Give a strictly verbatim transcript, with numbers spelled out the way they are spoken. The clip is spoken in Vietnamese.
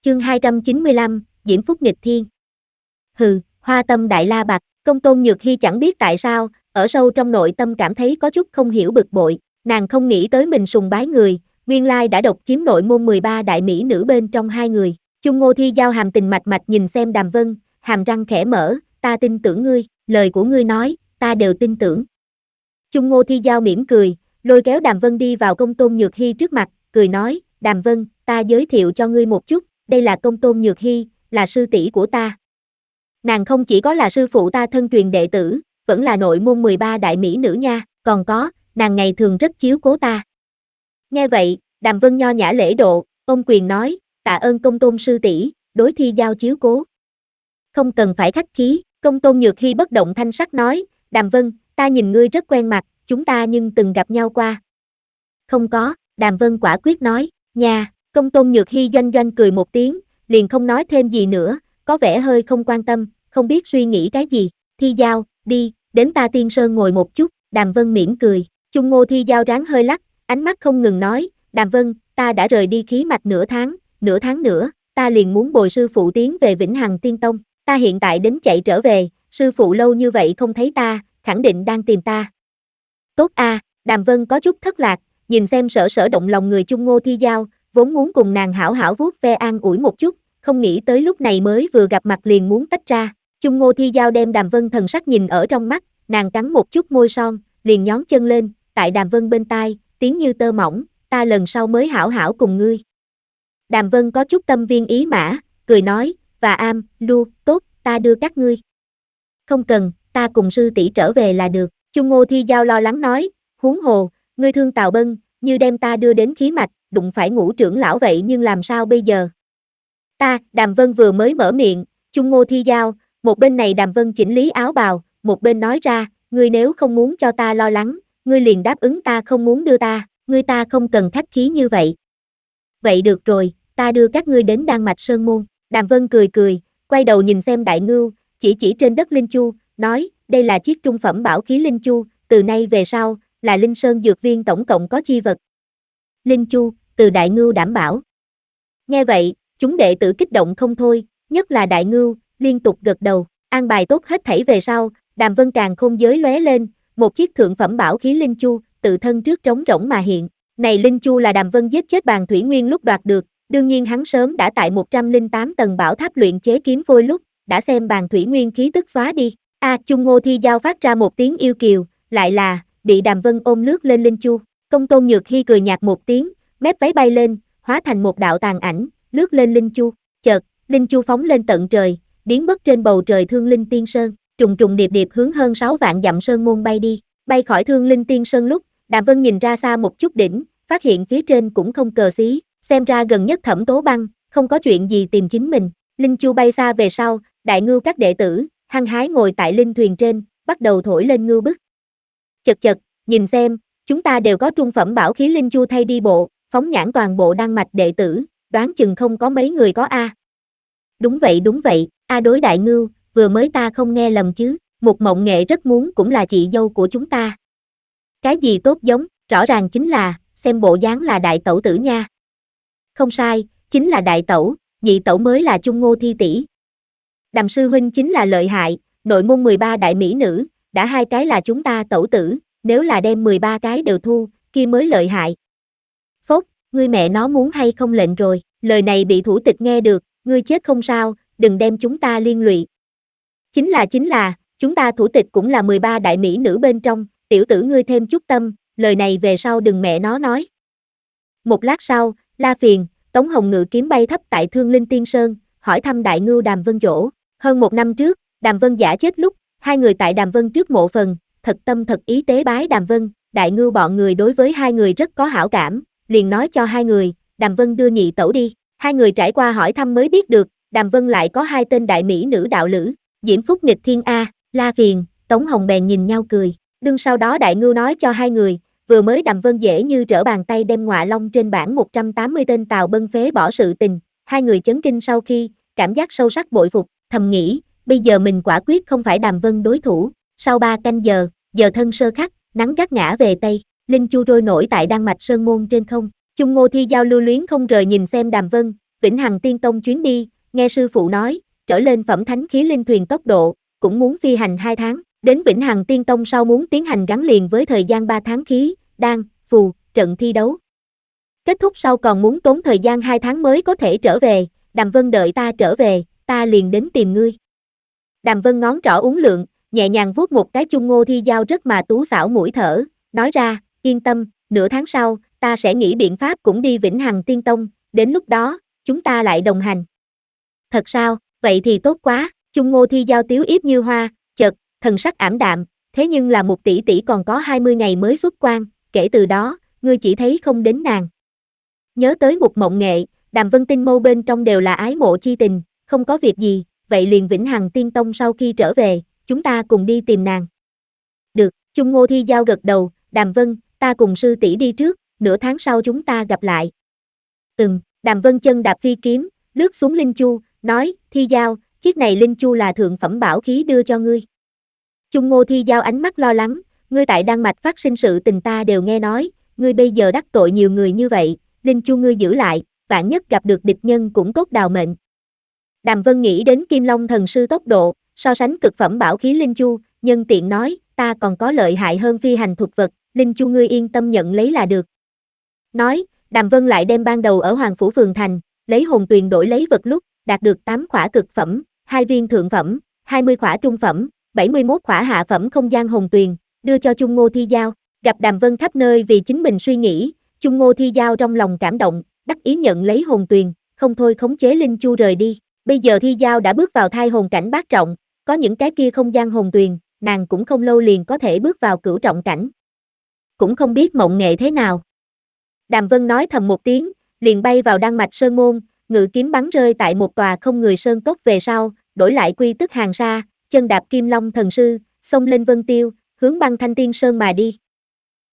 Chương hai trăm chín mươi lăm, Diễm Phúc nghịch thiên. Hừ, Hoa Tâm Đại La Bạch, Công Tôn Nhược Hi chẳng biết tại sao, ở sâu trong nội tâm cảm thấy có chút không hiểu bực bội, nàng không nghĩ tới mình sùng bái người, nguyên lai đã độc chiếm nội môn mười ba đại mỹ nữ bên trong hai người. Chung Ngô Thi Giao hàm tình mạch mạch nhìn xem Đàm Vân, hàm răng khẽ mở, ta tin tưởng ngươi, lời của ngươi nói, ta đều tin tưởng. Chung Ngô Thi Giao mỉm cười, lôi kéo Đàm Vân đi vào Công Tôn Nhược Hi trước mặt, cười nói, Đàm Vân, ta giới thiệu cho ngươi một chút, đây là Công Tôn Nhược Hi, là sư tỷ của ta. Nàng không chỉ có là sư phụ ta thân truyền đệ tử, vẫn là nội môn mười ba đại mỹ nữ nha, còn có, nàng ngày thường rất chiếu cố ta. Nghe vậy, Đàm Vân nho nhã lễ độ, ôm quyền nói, tạ ơn Công Tôn sư tỷ, đối Thi Giao chiếu cố. Không cần phải khách khí, Công Tôn Nhược Hi bất động thanh sắc nói, Đàm Vân, ta nhìn ngươi rất quen mặt, chúng ta nhưng từng gặp nhau qua. Không có, Đàm Vân quả quyết nói, nha, Công Tôn Nhược Hi doanh doanh cười một tiếng, liền không nói thêm gì nữa, có vẻ hơi không quan tâm, không biết suy nghĩ cái gì. Thi Giao, đi, đến ta Tiên Sơn ngồi một chút, Đàm Vân mỉm cười. Chung Ngô Thi Giao ráng hơi lắc, ánh mắt không ngừng nói, Đàm Vân, ta đã rời đi khí mạch nửa tháng, nửa tháng nữa, ta liền muốn bồi sư phụ tiến về Vĩnh Hằng Tiên Tông, ta hiện tại đến chạy trở về, sư phụ lâu như vậy không thấy ta, khẳng định đang tìm ta. Tốt a, Đàm Vân có chút thất lạc, nhìn xem sở sở động lòng người Chung Ngô Thi Giao, vốn muốn cùng nàng hảo hảo vuốt ve an ủi một chút, không nghĩ tới lúc này mới vừa gặp mặt liền muốn tách ra. Chung Ngô Thi Giao đem Đàm Vân thần sắc nhìn ở trong mắt, nàng cắn một chút môi son, liền nhón chân lên, tại Đàm Vân bên tai, tiếng như tơ mỏng, ta lần sau mới hảo hảo cùng ngươi. Đàm Vân có chút tâm viên ý mã, cười nói, và am, lu, tốt, ta đưa các ngươi. Không cần, ta cùng sư tỷ trở về là được. Chung Ngô Thi Giao lo lắng nói, huống hồ, ngươi thương Tào Bân, như đem ta đưa đến khí mạch, đụng phải Ngũ trưởng lão vậy nhưng làm sao bây giờ? Ta, Đàm Vân vừa mới mở miệng, Chung Ngô Thi Giao, một bên này Đàm Vân chỉnh lý áo bào, một bên nói ra, ngươi nếu không muốn cho ta lo lắng, ngươi liền đáp ứng ta không muốn đưa ta, ngươi ta không cần khách khí như vậy. Vậy được rồi, ta đưa các ngươi đến Đan Mạch Sơn Môn. Đàm Vân cười cười, quay đầu nhìn xem Đại Ngưu, chỉ chỉ trên đất Linh Chu, nói, đây là chiếc trung phẩm bảo khí Linh Chu, từ nay về sau, là Linh Sơn Dược Viên tổng cộng có chi vật. Linh Chu, từ Đại Ngưu đảm bảo. Nghe vậy, chúng đệ tử kích động không thôi, nhất là Đại Ngưu, liên tục gật đầu, an bài tốt hết thảy về sau, Đàm Vân càng không giới lóe lên, một chiếc thượng phẩm bảo khí Linh Chu, tự thân trước trống rỗng mà hiện. Này Linh Chu là Đàm Vân giết chết Bàn Thủy Nguyên lúc đoạt được, đương nhiên hắn sớm đã tại một trăm lẻ tám tầng bảo tháp luyện chế kiếm phôi lúc, đã xem Bàn Thủy Nguyên khí tức xóa đi. A, à, Chung Ngô Thi Giao phát ra một tiếng yêu kiều, lại là, bị Đàm Vân ôm lướt lên Linh Chu. Công Tôn Nhược Hi cười nhạt một tiếng, mép váy bay lên, hóa thành một đạo tàn ảnh, lướt lên Linh Chu. Chợt, Linh Chu phóng lên tận trời, biến mất trên bầu trời Thương Linh Tiên Sơn, trùng trùng điệp điệp hướng hơn sáu vạn dặm sơn môn bay đi. Bay khỏi Thương Linh Tiên Sơn lúc, Đàm Vân nhìn ra xa một chút đỉnh, phát hiện phía trên cũng không cờ xí, xem ra gần nhất Thẩm Tố Băng, không có chuyện gì tìm chính mình. Linh Chu bay xa về sau, Đại Ngưu các đệ tử, hăng hái ngồi tại linh thuyền trên, bắt đầu thổi lên ngưu bức. Chật chật, nhìn xem, chúng ta đều có trung phẩm bảo khí Linh Chu thay đi bộ, phóng nhãn toàn bộ Đan Mạch đệ tử, đoán chừng không có mấy người có a. Đúng vậy đúng vậy, a đối Đại Ngưu, vừa mới ta không nghe lầm chứ, Mục Mộng Nghệ rất muốn cũng là chị dâu của chúng ta. Cái gì tốt giống, rõ ràng chính là, xem bộ dáng là đại tẩu tử nha. Không sai, chính là đại tẩu, nhị tẩu mới là Chung Ngô Thi tỷ. Đàm sư huynh chính là lợi hại, nội môn mười ba đại mỹ nữ, đã hai cái là chúng ta tẩu tử, nếu là đem mười ba cái đều thu, kia mới lợi hại. Phốt, ngươi mẹ nó muốn hay không lệnh rồi, lời này bị thủ tịch nghe được, ngươi chết không sao, đừng đem chúng ta liên lụy. Chính là chính là, chúng ta thủ tịch cũng là mười ba đại mỹ nữ bên trong, tiểu tử ngươi thêm chút tâm, lời này về sau đừng mẹ nó nói. Một lát sau, La Phiền, Tống Hồng ngự kiếm bay thấp tại Thương Linh Tiên Sơn, hỏi thăm Đại Ngưu Đàm Vân chỗ. Hơn một năm trước, Đàm Vân giả chết lúc, hai người tại Đàm Vân trước mộ phần, thật tâm thật ý tế bái Đàm Vân, Đại Ngưu bọn người đối với hai người rất có hảo cảm, liền nói cho hai người, Đàm Vân đưa nhị tẩu đi. Hai người trải qua hỏi thăm mới biết được, Đàm Vân lại có hai tên đại mỹ nữ đạo lữ, Diễm Phúc nghịch thiên a. La Phiền, Tống Hồng bèn nhìn nhau cười. Đương sau đó Đại Ngưu nói cho hai người, vừa mới Đàm Vân dễ như trở bàn tay đem Ngọa Long trên bảng một trăm tám mươi tên Tào Bân phế bỏ sự tình, hai người chấn kinh sau khi, cảm giác sâu sắc bội phục, thầm nghĩ, bây giờ mình quả quyết không phải Đàm Vân đối thủ. Sau ba canh giờ, giờ thân sơ khắc, nắng gắt ngã về Tây, Linh Chu trôi nổi tại Đan Mạch Sơn Môn trên không, Chung Ngô Thi Giao lưu luyến không rời nhìn xem Đàm Vân, Vĩnh Hằng Tiên Tông chuyến đi, nghe sư phụ nói, trở lên phẩm thánh khí linh thuyền tốc độ, cũng muốn phi hành hai tháng, đến Vĩnh Hằng Tiên Tông sau muốn tiến hành gắn liền với thời gian ba tháng khí, đan, phù, trận thi đấu. Kết thúc sau còn muốn tốn thời gian hai tháng mới có thể trở về, Đàm Vân đợi ta trở về, ta liền đến tìm ngươi. Đàm Vân ngón trỏ uốn lượn, nhẹ nhàng vuốt một cái chung Ngô Thi Giao rất mà tú xảo mũi thở, nói ra, yên tâm, nửa tháng sau, ta sẽ nghĩ biện pháp cũng đi Vĩnh Hằng Tiên Tông, đến lúc đó, chúng ta lại đồng hành. Thật sao, vậy thì tốt quá, chung Ngô Thi Giao tiếu yếp như hoa, chợt, thần sắc ảm đạm, thế nhưng là một tỷ tỷ còn có hai mươi ngày mới xuất quan, kể từ đó, ngươi chỉ thấy không đến nàng. Nhớ tới một mộng nghệ, Đàm Vân tinh mâu bên trong đều là ái mộ chi tình, không có việc gì, vậy liền Vĩnh Hằng Tiên Tông sau khi trở về, chúng ta cùng đi tìm nàng. Được, chung Ngô Thi Giao gật đầu, Đàm Vân, ta cùng sư tỷ đi trước, nửa tháng sau chúng ta gặp lại. Ừm, Đàm Vân chân đạp phi kiếm, lướt xuống Linh Chu, nói, Thi Giao, chiếc này Linh Chu là thượng phẩm bảo khí đưa cho ngươi. Chung Ngô Thi Giao ánh mắt lo lắng, ngươi tại Đan Mạch phát sinh sự tình ta đều nghe nói, ngươi bây giờ đắc tội nhiều người như vậy, Linh Chu ngươi giữ lại, vạn nhất gặp được địch nhân cũng cốt đào mệnh. Đàm Vân nghĩ đến Kim Long thần sư tốc độ, so sánh cực phẩm bảo khí Linh Chu, nhân tiện nói, ta còn có lợi hại hơn phi hành thuật vật, Linh Chu ngươi yên tâm nhận lấy là được. Nói, Đàm Vân lại đem ban đầu ở Hoàng Phủ Phường Thành, lấy hồn tuyền đổi lấy vật lúc, đạt được tám khỏa cực phẩm, hai viên thượng phẩm, hai mươi khỏa trung phẩm, bảy mươi mốt khỏa hạ phẩm không gian hồn tuyền, đưa cho chung Ngô Thi Giao, gặp Đàm Vân khắp nơi vì chính mình suy nghĩ, chung Ngô Thi Giao trong lòng cảm động, đắc ý nhận lấy hồn tuyền, không thôi khống chế Linh Chu rời đi. Bây giờ Thi Giao đã bước vào thai hồn cảnh bát trọng, có những cái kia không gian hồn tuyền, nàng cũng không lâu liền có thể bước vào cửu trọng cảnh. Cũng không biết mộng nghệ thế nào. Đàm Vân nói thầm một tiếng, liền bay vào Đan Mạch Sơn Môn, ngự kiếm bắn rơi tại một tòa không người sơn cốc về sau, đổi lại quy tức hàng sa, chân đạp Kim Long thần sư, xông lên Vân Tiêu, hướng Băng Thanh Tiên Sơn mà đi.